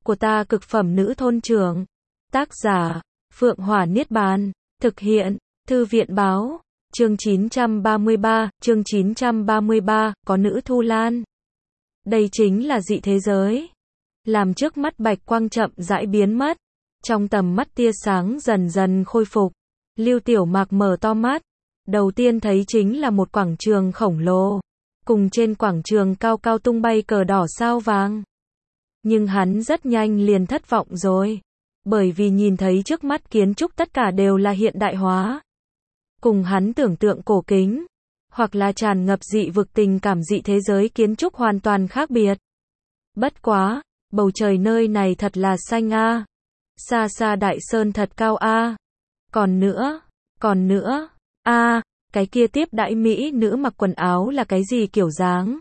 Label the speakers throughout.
Speaker 1: của ta cực phẩm nữ thôn trưởng. Tác giả, Phượng Hỏa Niết Bàn. Thực hiện, Thư viện báo. Chương 933, có nữ Thu Lan. Đây chính là dị thế giới. Làm trước mắt bạch quang chậm rãi biến mất. Trong tầm mắt tia sáng dần dần khôi phục. Lưu Tiểu Mạc mở to mắt. Đầu tiên thấy chính là một quảng trường khổng lồ. Cùng trên quảng trường cao cao tung bay cờ đỏ sao vàng. Nhưng hắn rất nhanh liền thất vọng rồi. Bởi vì nhìn thấy trước mắt kiến trúc tất cả đều là hiện đại hóa. Cùng hắn tưởng tượng cổ kính, hoặc là tràn ngập dị vực tình cảm dị thế giới kiến trúc hoàn toàn khác biệt. Bất quá, bầu trời nơi này thật là xanh a. Xa xa đại sơn thật cao a. Còn nữa, cái kia tiếp đãi mỹ nữ mặc quần áo là cái gì kiểu dáng?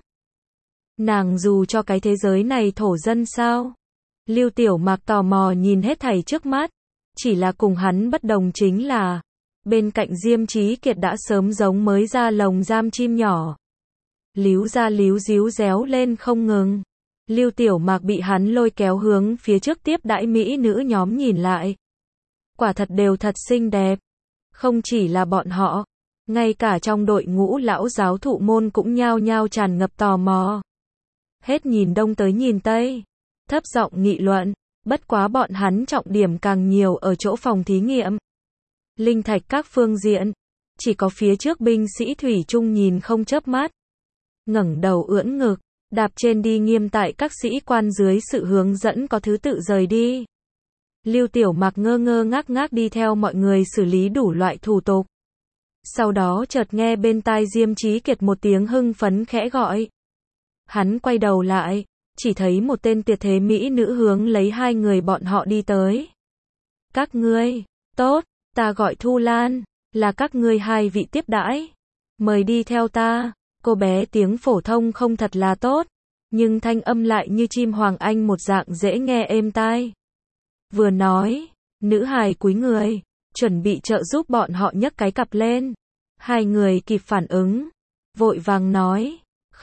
Speaker 1: Nàng dù cho cái thế giới này thổ dân sao? Lưu Tiểu Mạc tò mò nhìn hết thảy trước mắt, chỉ là cùng hắn bất đồng chính là, bên cạnh Diêm Chí Kiệt đã sớm giống mới ra lồng giam chim nhỏ. Líu ra líu díu réo lên không ngừng. Lưu Tiểu Mạc bị hắn lôi kéo hướng phía trước tiếp đãi mỹ nữ nhóm nhìn lại. Quả thật đều thật xinh đẹp. Không chỉ là bọn họ, ngay cả trong đội ngũ lão giáo thụ môn cũng nhao nhao tràn ngập tò mò. Hết nhìn đông tới nhìn tây, thấp giọng nghị luận, bất quá bọn hắn trọng điểm càng nhiều ở chỗ phòng thí nghiệm. Linh thạch các phương diện, chỉ có phía trước binh sĩ thủy chung nhìn không chớp mắt. Ngẩng đầu ưỡn ngực, đạp trên đi nghiêm tại các sĩ quan dưới sự hướng dẫn có thứ tự rời đi. Lưu Tiểu Mạc ngơ ngơ ngác ngác đi theo mọi người xử lý đủ loại thủ tục. Sau đó chợt nghe bên tai Diêm Chí Kiệt một tiếng hưng phấn khẽ gọi. Hắn quay đầu lại, chỉ thấy một tên tuyệt thế mỹ nữ hướng lấy hai người bọn họ đi tới. Các ngươi, tốt, ta gọi Thu Lan, là các ngươi hai vị tiếp đãi. Mời đi theo ta. Cô bé tiếng phổ thông không thật là tốt, nhưng thanh âm lại như chim hoàng anh một dạng dễ nghe êm tai. Vừa nói, nữ hài cúi người, chuẩn bị trợ giúp bọn họ nhấc cái cặp lên. Hai người kịp phản ứng, vội vàng nói,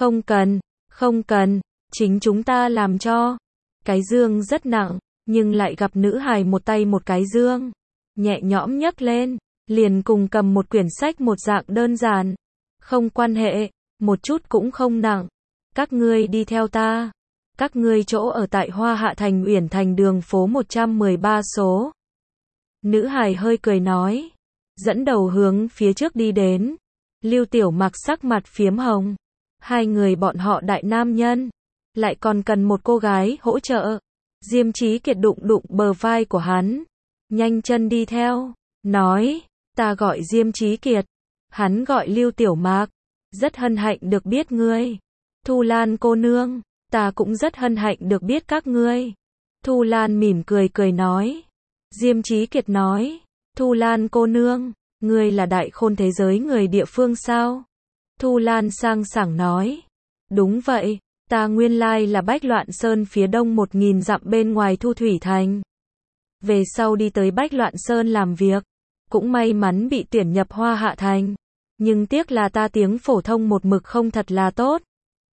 Speaker 1: không cần, chính chúng ta làm cho. Cái dương rất nặng, nhưng lại gặp nữ hài một tay một cái dương, nhẹ nhõm nhấc lên, liền cùng cầm một quyển sách một dạng đơn giản. Không quan hệ, một chút cũng không nặng. Các ngươi đi theo ta. Các ngươi chỗ ở tại Hoa Hạ Thành Uyển Thành đường phố 113 số. Nữ hài hơi cười nói, dẫn đầu hướng phía trước đi đến. Lưu Tiểu Mạc sắc mặt phiếm hồng. Hai người bọn họ đại nam nhân, lại còn cần một cô gái hỗ trợ. Diêm Chí Kiệt đụng đụng bờ vai của hắn, nhanh chân đi theo, nói, ta gọi Diêm Chí Kiệt. Hắn gọi Lưu Tiểu Mạc, rất hân hạnh được biết ngươi. Thu Lan cô nương, ta cũng rất hân hạnh được biết các ngươi. Thu Lan mỉm cười cười nói. Diêm Chí Kiệt nói, Thu Lan cô nương, ngươi là đại khôn thế giới người địa phương sao? Thu Lan sang sảng nói, đúng vậy, ta nguyên lai là Bách Loạn Sơn phía đông 1000 dặm bên ngoài Thu Thủy Thành. Về sau đi tới Bách Loạn Sơn làm việc, cũng may mắn bị tuyển nhập Hoa Hạ Thành. Nhưng tiếc là ta tiếng phổ thông một mực không thật là tốt.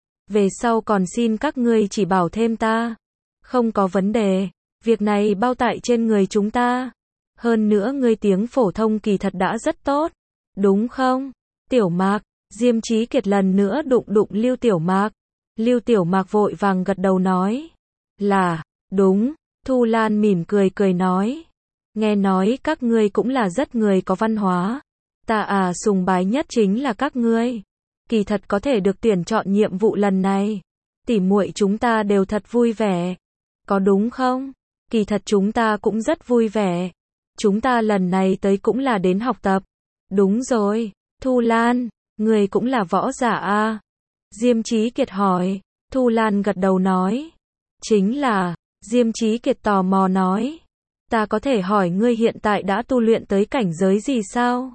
Speaker 1: Về sau còn xin các ngươi chỉ bảo thêm ta. Không có vấn đề, việc này bao tại trên người chúng ta. Hơn nữa ngươi tiếng phổ thông kỳ thật đã rất tốt, đúng không? Tiểu Mạc, Diêm Chí Kiệt lần nữa đụng đụng Lưu Tiểu Mạc. Lưu Tiểu Mạc vội vàng gật đầu nói, là, đúng. Thu Lan mỉm cười cười nói, nghe nói các ngươi cũng là rất người có văn hóa. Ta sùng bái nhất chính là các ngươi. Kỳ thật có thể được tuyển chọn nhiệm vụ lần này, tỉ muội chúng ta đều thật vui vẻ. Có đúng không? Kỳ thật chúng ta cũng rất vui vẻ. Chúng ta lần này tới cũng là đến học tập. Đúng rồi, Thu Lan, người cũng là võ giả a? Diêm Chí Kiệt hỏi. Thu Lan gật đầu nói, chính là. Diêm Chí Kiệt tò mò nói, ta có thể hỏi ngươi hiện tại đã tu luyện tới cảnh giới gì sao?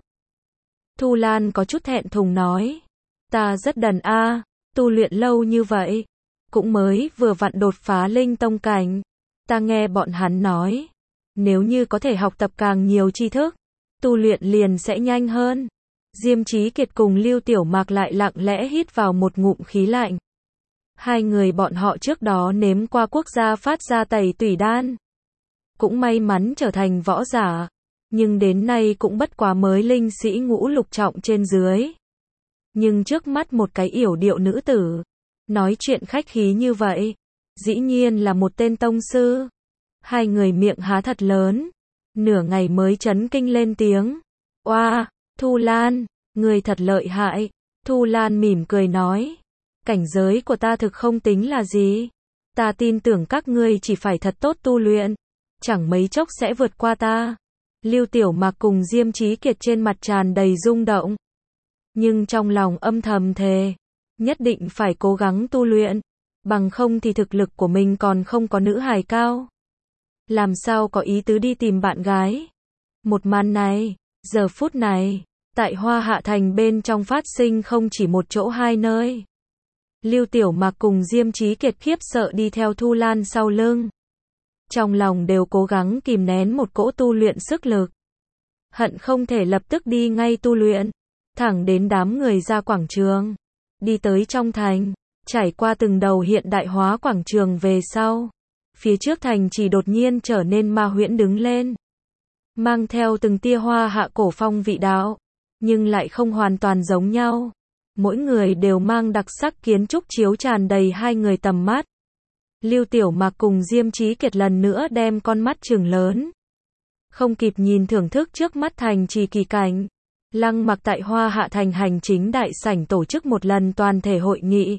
Speaker 1: Thu Lan có chút thẹn thùng nói, ta rất đần a, tu luyện lâu như vậy, cũng mới vừa vặn đột phá linh tông cảnh. Ta nghe bọn hắn nói, nếu như có thể học tập càng nhiều tri thức, tu luyện liền sẽ nhanh hơn. Diêm Chí Kiệt cùng Lưu Tiểu Mạc lại lặng lẽ hít vào một ngụm khí lạnh. Hai người bọn họ trước đó nếm qua quốc gia phát ra tẩy tủy đan. Cũng may mắn trở thành võ giả. Nhưng đến nay cũng bất quá mới linh sĩ ngũ lục trọng trên dưới. Nhưng trước mắt một cái yểu điệu nữ tử. Nói chuyện khách khí như vậy. Dĩ nhiên là một tên tông sư. Hai người miệng há thật lớn. Nửa ngày mới chấn kinh lên tiếng. Oa, Thu Lan, người thật lợi hại. Thu Lan mỉm cười nói. Cảnh giới của ta thực không tính là gì. Ta tin tưởng các ngươi chỉ phải thật tốt tu luyện. Chẳng mấy chốc sẽ vượt qua ta. Lưu Tiểu Mạc cùng Diêm Chí Kiệt trên mặt tràn đầy rung động. Nhưng trong lòng âm thầm thề. Nhất định phải cố gắng tu luyện. Bằng không thì thực lực của mình còn không có nữ hài cao. Làm sao có ý tứ đi tìm bạn gái. Một màn này, giờ phút này, tại Hoa Hạ Thành bên trong phát sinh không chỉ một chỗ hai nơi. Lưu Tiểu Mạc cùng Diêm Chí Kiệt khiếp sợ đi theo Thu Lan sau lưng. Trong lòng đều cố gắng kìm nén một cỗ tu luyện sức lực. Hận không thể lập tức đi ngay tu luyện. Thẳng đến đám người ra quảng trường. Đi tới trong thành. Trải qua từng đầu hiện đại hóa quảng trường về sau. Phía trước thành chỉ đột nhiên trở nên ma huyễn đứng lên. Mang theo từng tia Hoa Hạ cổ phong vị đạo. Nhưng lại không hoàn toàn giống nhau. Mỗi người đều mang đặc sắc kiến trúc chiếu tràn đầy hai người tầm mắt. Lưu Tiểu Mạc cùng Diêm Chí Kiệt lần nữa đem con mắt trừng lớn. Không kịp nhìn thưởng thức trước mắt thành trì kỳ cảnh. Lăng Mặc tại Hoa Hạ Thành hành chính đại sảnh tổ chức một lần toàn thể hội nghị.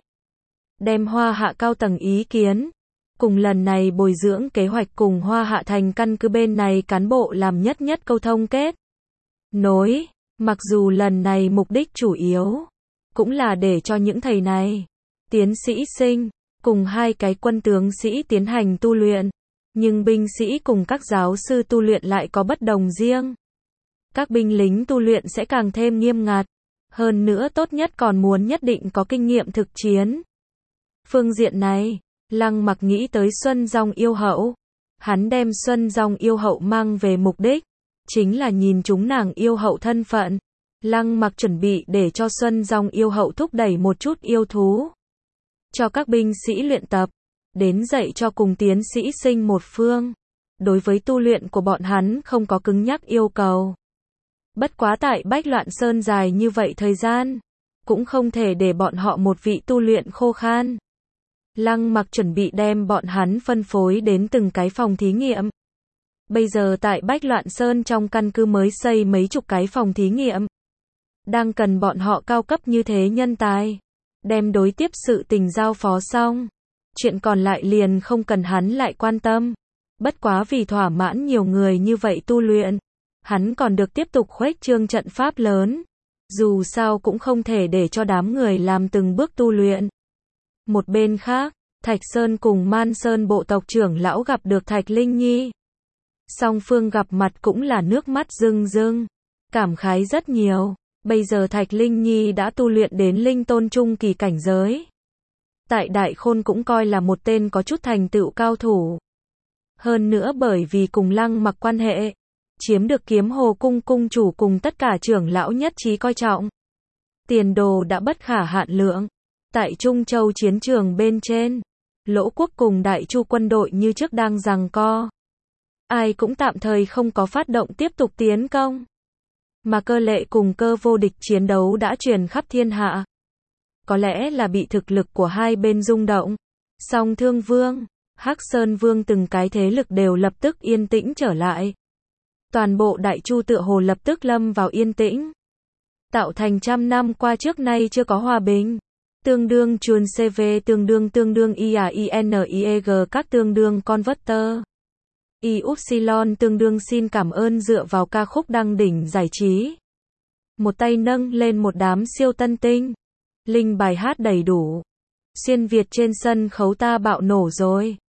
Speaker 1: Đem Hoa Hạ cao tầng ý kiến. Cùng lần này bồi dưỡng kế hoạch cùng Hoa Hạ Thành căn cứ bên này cán bộ làm nhất câu thông kết. Nối, mặc dù lần này mục đích chủ yếu. Cũng là để cho những thầy này, tiến sĩ sinh, cùng hai cái quân tướng sĩ tiến hành tu luyện. Nhưng binh sĩ cùng các giáo sư tu luyện lại có bất đồng riêng. Các binh lính tu luyện sẽ càng thêm nghiêm ngặt. Hơn nữa tốt nhất còn muốn nhất định có kinh nghiệm thực chiến. Phương diện này, Lăng Mặc nghĩ tới Xuân Dòng Yêu Hậu. Hắn đem Xuân Dòng Yêu Hậu mang về mục đích. Chính là nhìn chúng nàng yêu hậu thân phận. Lăng Mặc chuẩn bị để cho Xuân Dòng Yêu Hậu thúc đẩy một chút yêu thú. Cho các binh sĩ luyện tập. Đến dạy cho cùng tiến sĩ sinh một phương. Đối với tu luyện của bọn hắn không có cứng nhắc yêu cầu. Bất quá tại Bách Loạn Sơn dài như vậy thời gian. Cũng không thể để bọn họ một vị tu luyện khô khan. Lăng Mặc chuẩn bị đem bọn hắn phân phối đến từng cái phòng thí nghiệm. Bây giờ tại Bách Loạn Sơn trong căn cứ mới xây mấy chục cái phòng thí nghiệm. Đang cần bọn họ cao cấp như thế nhân tài. Đem đối tiếp sự tình giao phó xong. Chuyện còn lại liền không cần hắn lại quan tâm. Bất quá vì thỏa mãn nhiều người như vậy tu luyện. Hắn còn được tiếp tục khuếch trương trận pháp lớn. Dù sao cũng không thể để cho đám người làm từng bước tu luyện. Một bên khác, Thạch Sơn cùng Man Sơn bộ tộc trưởng lão gặp được Thạch Linh Nhi. Song phương gặp mặt cũng là nước mắt rưng rưng. Cảm khái rất nhiều. Bây giờ Thạch Linh Nhi đã tu luyện đến linh tôn trung kỳ cảnh giới. Tại Đại Khôn cũng coi là một tên có chút thành tựu cao thủ. Hơn nữa bởi vì cùng Lăng Mặc quan hệ, chiếm được Kiếm Hồ cung cung chủ cùng tất cả trưởng lão nhất trí coi trọng. Tiền đồ đã bất khả hạn lượng. Tại Trung Châu chiến trường bên trên, Lỗ Quốc cùng Đại Chu quân đội như trước đang giằng co. Ai cũng tạm thời không có phát động tiếp tục tiến công. Mà Cơ Lệ cùng Cơ Vô Địch chiến đấu đã truyền khắp thiên hạ. Có lẽ là bị thực lực của hai bên rung động. Song Thương Vương, Hắc Sơn Vương từng cái thế lực đều lập tức yên tĩnh trở lại. Toàn bộ Đại Chu tựa hồ lập tức lâm vào yên tĩnh. Tạo thành trăm năm qua trước nay chưa có hòa bình. Tương đương chuồn CV tương đương IAINIEG các tương đương converter. Y-Upsilon tương đương xin cảm ơn dựa vào ca khúc đăng đỉnh giải trí. Một tay nâng lên một đám siêu tân tinh. Linh bài hát đầy đủ. Xuyên Việt trên sân khấu ta bạo nổ rồi.